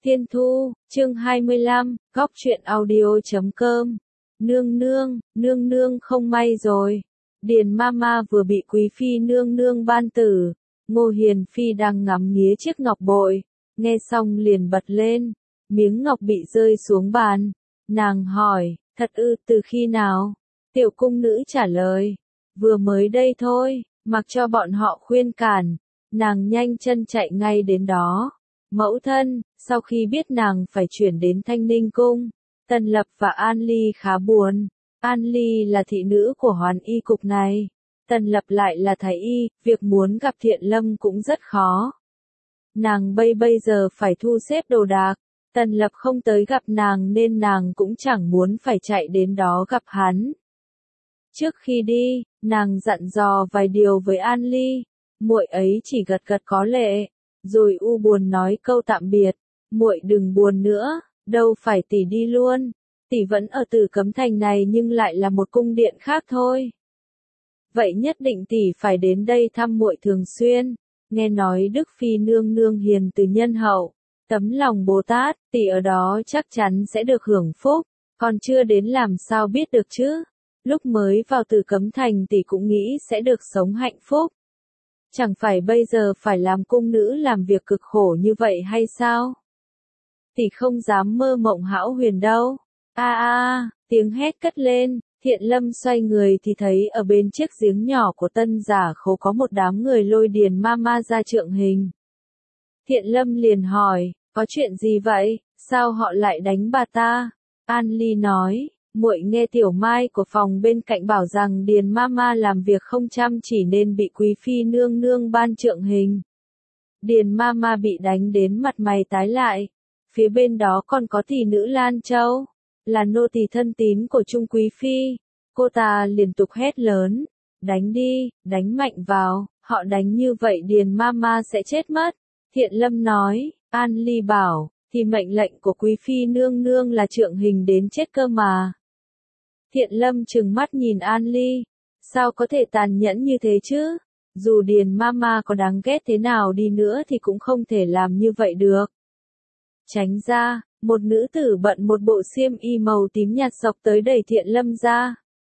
Tiên Thu, chương 25, góc truyện audio.com. Nương nương không may rồi. Điền Mama vừa bị Quý Phi nương nương ban tử. Ngô Hiền Phi đang ngắm nghía chiếc ngọc bội, nghe xong liền bật lên, miếng ngọc bị rơi xuống bàn. Nàng hỏi, thật ư, từ khi nào? Tiểu cung nữ trả lời, vừa mới đây thôi, mặc cho bọn họ khuyên cản, nàng nhanh chân chạy ngay đến đó. Mẫu thân, sau khi biết nàng phải chuyển đến Thanh Ninh Cung, Tần Lập và An Ly khá buồn. An Ly là thị nữ của Hoàn Y cục này, Tần Lập lại là thái y, việc muốn gặp Thiện Lâm cũng rất khó. Nàng bây giờ phải thu xếp đồ đạc, Tần Lập không tới gặp nàng nên nàng cũng chẳng muốn phải chạy đến đó gặp hắn. Trước khi đi, nàng dặn dò vài điều với An Ly, muội ấy chỉ gật gật có lệ, rồi u buồn nói câu tạm biệt, muội đừng buồn nữa, đâu phải tỷ đi luôn, tỷ vẫn ở Tử Cấm Thành này nhưng lại là một cung điện khác thôi. Vậy nhất định tỷ phải đến đây thăm muội thường xuyên, nghe nói Đức Phi nương nương hiền từ nhân hậu, tấm lòng Bồ Tát, tỷ ở đó chắc chắn sẽ được hưởng phúc, còn chưa đến làm sao biết được chứ, lúc mới vào Tử Cấm Thành tỷ cũng nghĩ sẽ được sống hạnh phúc. Chẳng phải bây giờ phải làm cung nữ làm việc cực khổ như vậy hay sao? Tỷ không dám mơ mộng hão huyền đâu. Tiếng hét cất lên, Thiện Lâm xoay người thì thấy ở bên chiếc giếng nhỏ của Tân Giả Khố có một đám người lôi Điền Mama ra trượng hình. Thiện Lâm liền hỏi, có chuyện gì vậy, sao họ lại đánh bà ta? An Ly nói, muội nghe Tiểu Mai của phòng bên cạnh bảo rằng Điền Mama làm việc không chăm chỉ nên bị Quý Phi nương nương ban trượng hình. Điền Mama bị đánh đến mặt mày tái lại. Phía bên đó còn có tỷ nữ Lan Châu, là nô tỳ thân tín của Trung Quý Phi. Cô ta liên tục hét lớn, đánh đi, đánh mạnh vào, họ đánh như vậy Điền Mama sẽ chết mất. Thiện Lâm nói, An Ly bảo, thì mệnh lệnh của Quý Phi nương nương là trượng hình đến chết cơ mà. Thiện Lâm trừng mắt nhìn An Ly, sao có thể tàn nhẫn như thế chứ? Dù Điền Mama có đáng ghét thế nào đi nữa thì cũng không thể làm như vậy được. Tránh ra, một nữ tử bận một bộ xiêm y màu tím nhạt xộc tới đẩy Thiện Lâm ra.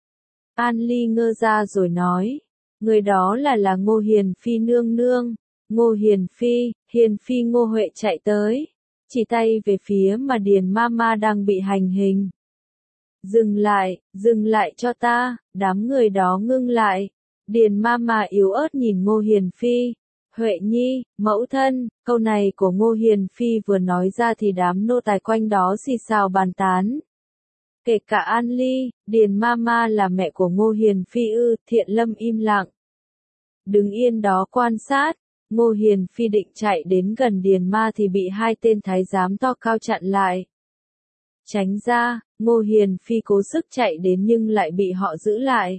An Ly ngơ ra rồi nói, người đó là Ngô Hiền Phi nương nương. Ngô Hiền Phi Ngô Huệ chạy tới, chỉ tay về phía mà Điền Mama đang bị hành hình. Dừng lại cho ta, đám người đó ngưng lại. Điền Mama yếu ớt nhìn Ngô Hiền Phi. Huệ nhi, mẫu thân, câu này của Ngô Hiền Phi vừa nói ra thì đám nô tài quanh đó xì xào bàn tán. Kể cả An Ly, Điền Mama là mẹ của Ngô Hiền Phi ư? Thiện Lâm im lặng. Đứng yên đó quan sát, Ngô Hiền Phi định chạy đến gần Điền Ma thì bị hai tên thái giám to cao chặn lại. Tránh ra, Ngô Hiền Phi cố sức chạy đến nhưng lại bị họ giữ lại.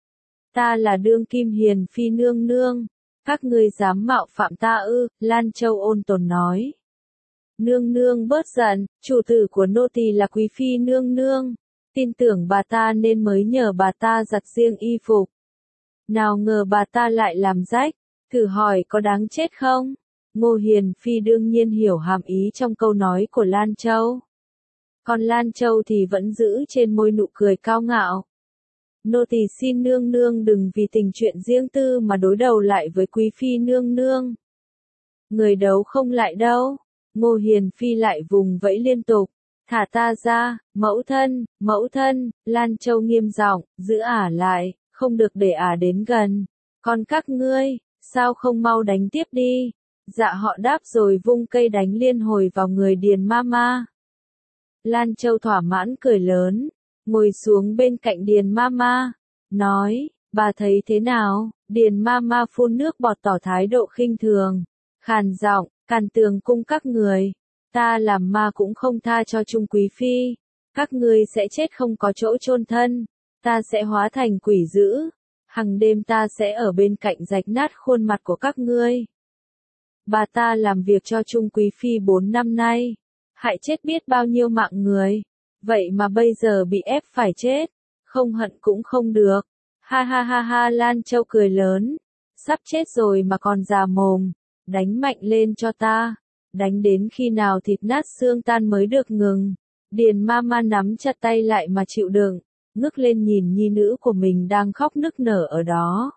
Ta là đương kim Hiền Phi nương nương. Các ngươi dám mạo phạm ta ư? Lan Châu ôn tồn nói. Nương nương bớt giận, chủ tử của nô tỳ là Quý Phi nương nương. Tin tưởng bà ta nên mới nhờ bà ta giặt riêng y phục. Nào ngờ bà ta lại làm rách, thử hỏi có đáng chết không? Ngô Hiền Phi đương nhiên hiểu hàm ý trong câu nói của Lan Châu. Còn Lan Châu thì vẫn giữ trên môi nụ cười cao ngạo. Nô tỳ xin nương nương đừng vì tình chuyện riêng tư mà đối đầu lại với Quý Phi nương nương. Người đấu không lại đâu. Ngô Hiền Phi lại vùng vẫy liên tục. Thả ta ra, mẫu thân, Lan Châu nghiêm giọng, giữ ả lại, không được để ả đến gần. Còn các ngươi, sao không mau đánh tiếp đi? Dạ họ đáp rồi vung cây đánh liên hồi vào người Điền Mama. Lan Châu thỏa mãn cười lớn, ngồi xuống bên cạnh Điền Mama, nói, bà thấy thế nào? Điền Mama phun nước bọt tỏ thái độ khinh thường, khàn giọng, Càn Tường cung các người, ta làm ma cũng không tha cho Trung Quý Phi, các ngươi sẽ chết không có chỗ chôn thân, ta sẽ hóa thành quỷ dữ, hằng đêm ta sẽ ở bên cạnh rạch nát khuôn mặt của các ngươi. Bà ta làm việc cho Trung Quý Phi 4 năm nay, hại chết biết bao nhiêu mạng người. Vậy mà bây giờ bị ép phải chết, không hận cũng không được. Ha, Lan Châu cười lớn, sắp chết rồi mà còn già mồm, đánh mạnh lên cho ta. đánh đến khi nào thịt nát xương tan mới được ngừng. Điền Mama nắm chặt tay lại mà chịu đựng, ngước lên nhìn nhi nữ của mình đang khóc nức nở ở đó.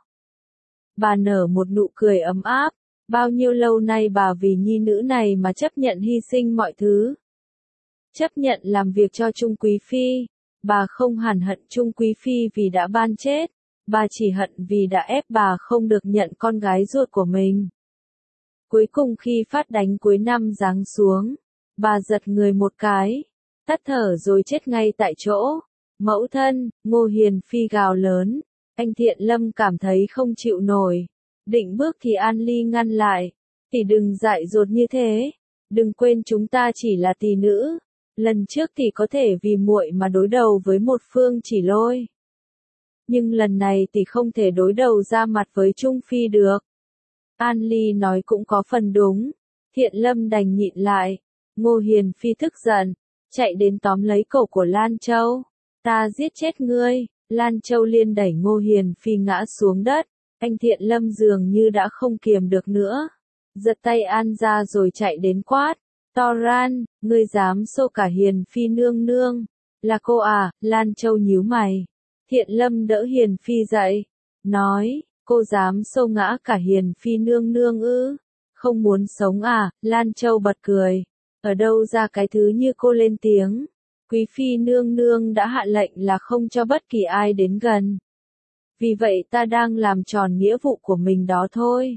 Bà nở một nụ cười ấm áp, bao nhiêu lâu nay bà vì nhi nữ này mà chấp nhận hy sinh mọi thứ. Chấp nhận làm việc cho Trung Quý Phi, bà không hẳn hận Trung Quý Phi vì đã ban chết, bà chỉ hận vì đã ép bà không được nhận con gái ruột của mình. Cuối cùng khi phát đánh cuối năm giáng xuống, bà giật người một cái, tắt thở rồi chết ngay tại chỗ. Mẫu thân, Ngô Hiền Phi gào lớn, anh Thiện Lâm cảm thấy không chịu nổi. Định bước thì An Ly ngăn lại, tỷ đừng dại dột như thế, đừng quên chúng ta chỉ là tỷ nữ. Lần trước tỷ có thể vì muội mà đối đầu với một Phương Chỉ Lôi. Nhưng lần này tỷ không thể đối đầu ra mặt với Trung Phi được. An Ly nói cũng có phần đúng, Thiện Lâm đành nhịn lại. Ngô Hiền Phi tức giận, chạy đến tóm lấy cổ của Lan Châu. Ta giết chết ngươi. Lan Châu liên đẩy Ngô Hiền Phi ngã xuống đất, anh Thiện Lâm dường như đã không kiềm được nữa. Giật tay An ra rồi chạy đến quát. Toran, ngươi dám xô cả Hiền Phi nương nương. Là cô à? Lan Châu nhíu mày. Thiện Lâm đỡ Hiền Phi dậy, nói, cô dám xô ngã cả Hiền Phi nương nương ư? Không muốn sống à? Lan Châu bật cười. Ở đâu ra cái thứ như cô lên tiếng? Quý Phi nương nương đã hạ lệnh là không cho bất kỳ ai đến gần. Vì vậy ta đang làm tròn nghĩa vụ của mình đó thôi.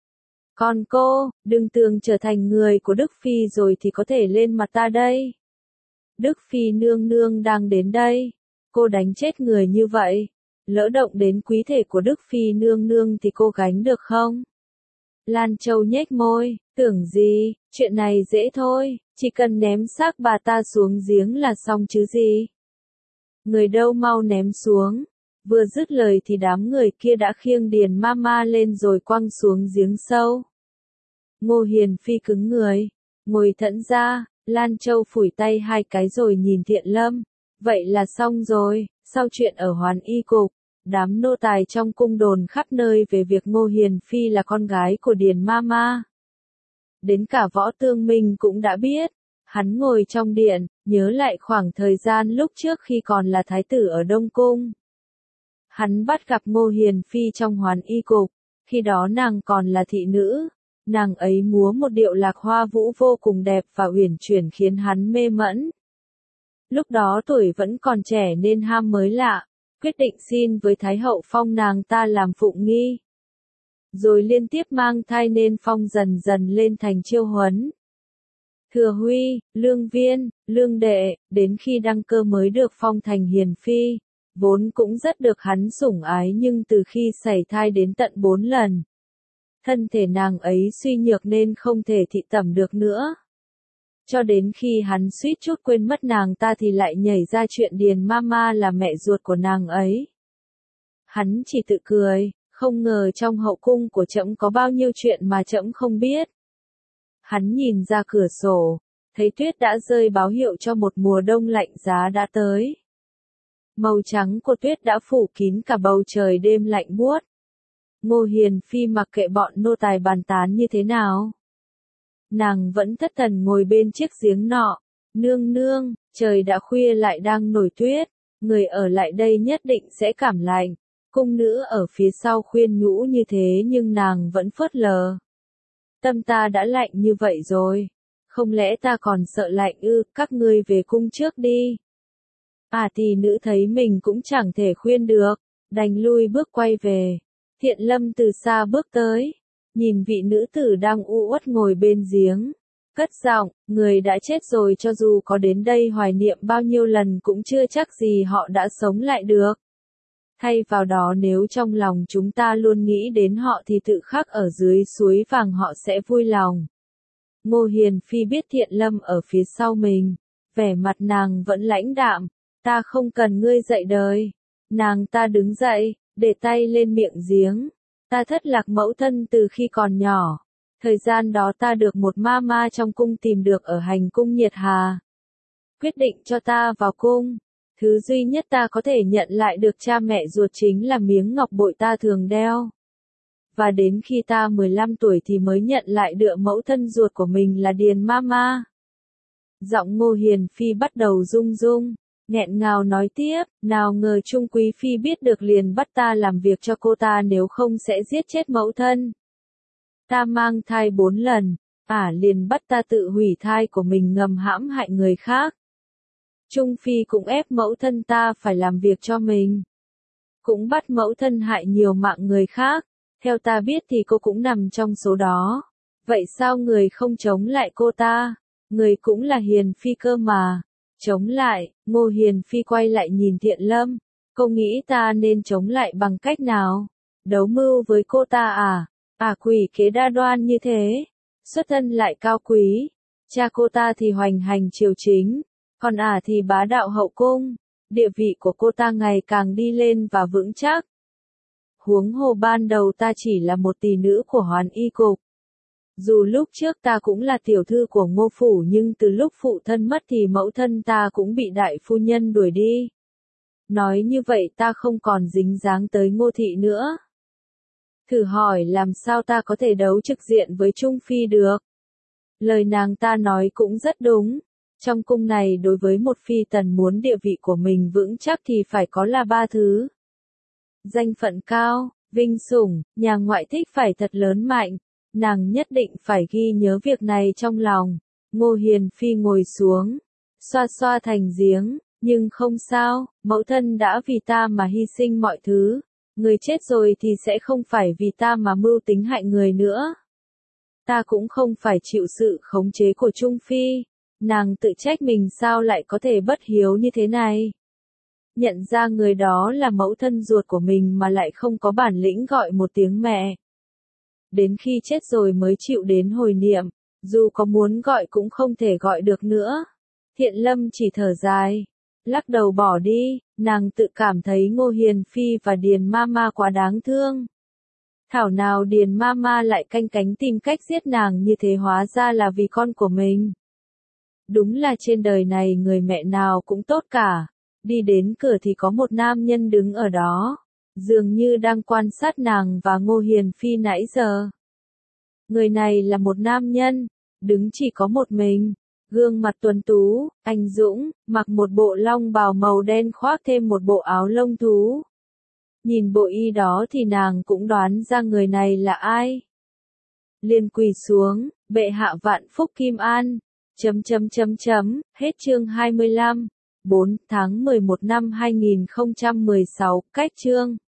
Còn cô, đừng tưởng trở thành người của Đức Phi rồi thì có thể lên mặt ta đây. Đức Phi nương nương đang đến đây. Cô đánh chết người như vậy. Lỡ động đến quý thể của Đức Phi nương nương thì cô gánh được không? Lan Châu nhếch môi, tưởng gì, chuyện này dễ thôi, chỉ cần ném xác bà ta xuống giếng là xong chứ gì. Người đâu mau ném xuống. Vừa dứt lời thì đám người kia đã khiêng Điền Mama lên rồi quăng xuống giếng sâu. Ngô Hiền Phi cứng người, ngồi thẫn ra, Lan Châu phủi tay hai cái rồi nhìn Thiện Lâm. Vậy là xong rồi, sau chuyện ở Hoàn Y Cục, đám nô tài trong cung đồn khắp nơi về việc Ngô Hiền Phi là con gái của Điền Mama. Đến cả Võ Tương Minh cũng đã biết. Hắn ngồi trong điện, nhớ lại khoảng thời gian lúc trước khi còn là thái tử ở Đông Cung. Hắn bắt gặp Ngô Hiền Phi trong Hoàn Y Cục, khi đó nàng còn là thị nữ. Nàng ấy múa một điệu lạc hoa vũ vô cùng đẹp và uyển chuyển khiến hắn mê mẫn. Lúc đó tuổi vẫn còn trẻ nên ham mới lạ, quyết định xin với Thái hậu phong nàng ta làm phụng nghi. Rồi liên tiếp mang thai nên phong dần dần lên thành Chiêu Huấn, Thừa Huy, Lương Viên, Lương Đệ, đến khi đăng cơ mới được phong thành Hiền Phi, vốn cũng rất được hắn sủng ái nhưng từ khi sảy thai đến tận 4 lần. Thân thể nàng ấy suy nhược nên không thể thị tẩm được nữa. Cho đến khi hắn suýt chút quên mất nàng ta thì lại nhảy ra chuyện Điền Mama là mẹ ruột của nàng ấy. Hắn chỉ tự cười, không ngờ trong hậu cung của trẫm có bao nhiêu chuyện mà trẫm không biết. Hắn nhìn ra cửa sổ, thấy tuyết đã rơi báo hiệu cho một mùa đông lạnh giá đã tới. Màu trắng của tuyết đã phủ kín cả bầu trời đêm lạnh buốt. Ngô Hiền Phi mặc kệ bọn nô tài bàn tán như thế nào. Nàng vẫn thất thần ngồi bên chiếc giếng nọ. Nương nương, trời đã khuya lại đang nổi tuyết, người ở lại đây nhất định sẽ cảm lạnh. Cung nữ ở phía sau khuyên nhủ như thế nhưng nàng vẫn phớt lờ. Tâm ta đã lạnh như vậy rồi. Không lẽ ta còn sợ lạnh ư? Các ngươi về cung trước đi. Tỷ nữ thấy mình cũng chẳng thể khuyên được, đành lui bước quay về. Thiện Lâm từ xa bước tới, nhìn vị nữ tử đang u uất ngồi bên giếng, cất giọng, người đã chết rồi cho dù có đến đây hoài niệm bao nhiêu lần cũng chưa chắc gì họ đã sống lại được. Thay vào đó nếu trong lòng chúng ta luôn nghĩ đến họ thì tự khắc ở dưới suối vàng họ sẽ vui lòng. Ngô Hiền Phi biết Thiện Lâm ở phía sau mình, vẻ mặt nàng vẫn lãnh đạm, ta không cần ngươi dạy đời. Nàng ta đứng dậy, để tay lên miệng giếng. Ta thất lạc mẫu thân từ khi còn nhỏ. Thời gian đó ta được một ma trong cung tìm được ở hành cung Nhiệt Hà. Quyết định cho ta vào cung. Thứ duy nhất ta có thể nhận lại được cha mẹ ruột chính là miếng ngọc bội ta thường đeo. và đến khi ta 15 tuổi thì mới nhận lại được mẫu thân ruột của mình là Điền Mama. Giọng Ngô Hiền Phi bắt đầu rung rung, nghẹn ngào nói tiếp, nào ngờ Trung Quý Phi biết được liền bắt ta làm việc cho cô ta, nếu không sẽ giết chết mẫu thân. Ta mang thai 4 lần, liền bắt ta tự hủy thai của mình ngầm hãm hại người khác. Trung Phi cũng ép mẫu thân ta phải làm việc cho mình. Cũng bắt mẫu thân hại nhiều mạng người khác. Theo ta biết thì cô cũng nằm trong số đó. Vậy sao người không chống lại cô ta? Người cũng là Hiền Phi cơ mà. Chống lại, Ngô Hiền Phi quay lại nhìn Thiện Lâm. Cô nghĩ ta nên chống lại bằng cách nào? Đấu mưu với cô ta à? Quỷ kế đa đoan như thế. Xuất thân lại cao quý. Cha cô ta thì hoành hành triều chính. Còn thì bá đạo hậu cung. Địa vị của cô ta ngày càng đi lên và vững chắc. Huống hồ ban đầu ta chỉ là một tỷ nữ của Hoàn Y Cục. Dù lúc trước ta cũng là tiểu thư của Ngô Phủ, nhưng từ lúc phụ thân mất thì mẫu thân ta cũng bị đại phu nhân đuổi đi. Nói như vậy ta không còn dính dáng tới Ngô Thị nữa. Thử hỏi làm sao ta có thể đấu trực diện với Trung Phi được? Lời nàng ta nói cũng rất đúng. Trong cung này đối với một phi tần muốn địa vị của mình vững chắc thì phải có là 3 thứ. Danh phận cao, vinh sủng, nhà ngoại thích phải thật lớn mạnh. Nàng nhất định phải ghi nhớ việc này trong lòng. Ngô Hiền Phi ngồi xuống, xoa xoa thành giếng, nhưng không sao, mẫu thân đã vì ta mà hy sinh mọi thứ. Người chết rồi thì sẽ không phải vì ta mà mưu tính hại người nữa. Ta cũng không phải chịu sự khống chế của Trung Phi. Nàng tự trách mình sao lại có thể bất hiếu như thế này. Nhận ra người đó là mẫu thân ruột của mình mà lại không có bản lĩnh gọi một tiếng mẹ. Đến khi chết rồi mới chịu đến hồi niệm, dù có muốn gọi cũng không thể gọi được nữa. Thiện Lâm chỉ thở dài, lắc đầu bỏ đi, nàng tự cảm thấy Ngô Hiền Phi và Điền Mama quá đáng thương. Thảo nào Điền Mama lại canh cánh tìm cách giết nàng như thế, hóa ra là vì con của mình. Đúng là trên đời này người mẹ nào cũng tốt cả. Đi đến cửa thì có một nam nhân đứng ở đó, dường như đang quan sát nàng và Ngô Hiền Phi nãy giờ. Người này là một nam nhân, đứng chỉ có một mình, gương mặt tuấn tú, anh dũng, mặc một bộ long bào màu đen khoác thêm một bộ áo lông thú. Nhìn bộ y đó thì nàng cũng đoán ra người này là ai. Liền quỳ xuống, bệ hạ vạn phúc kim an. Hết chương 25. 4 tháng 11 năm 2016, cách chương.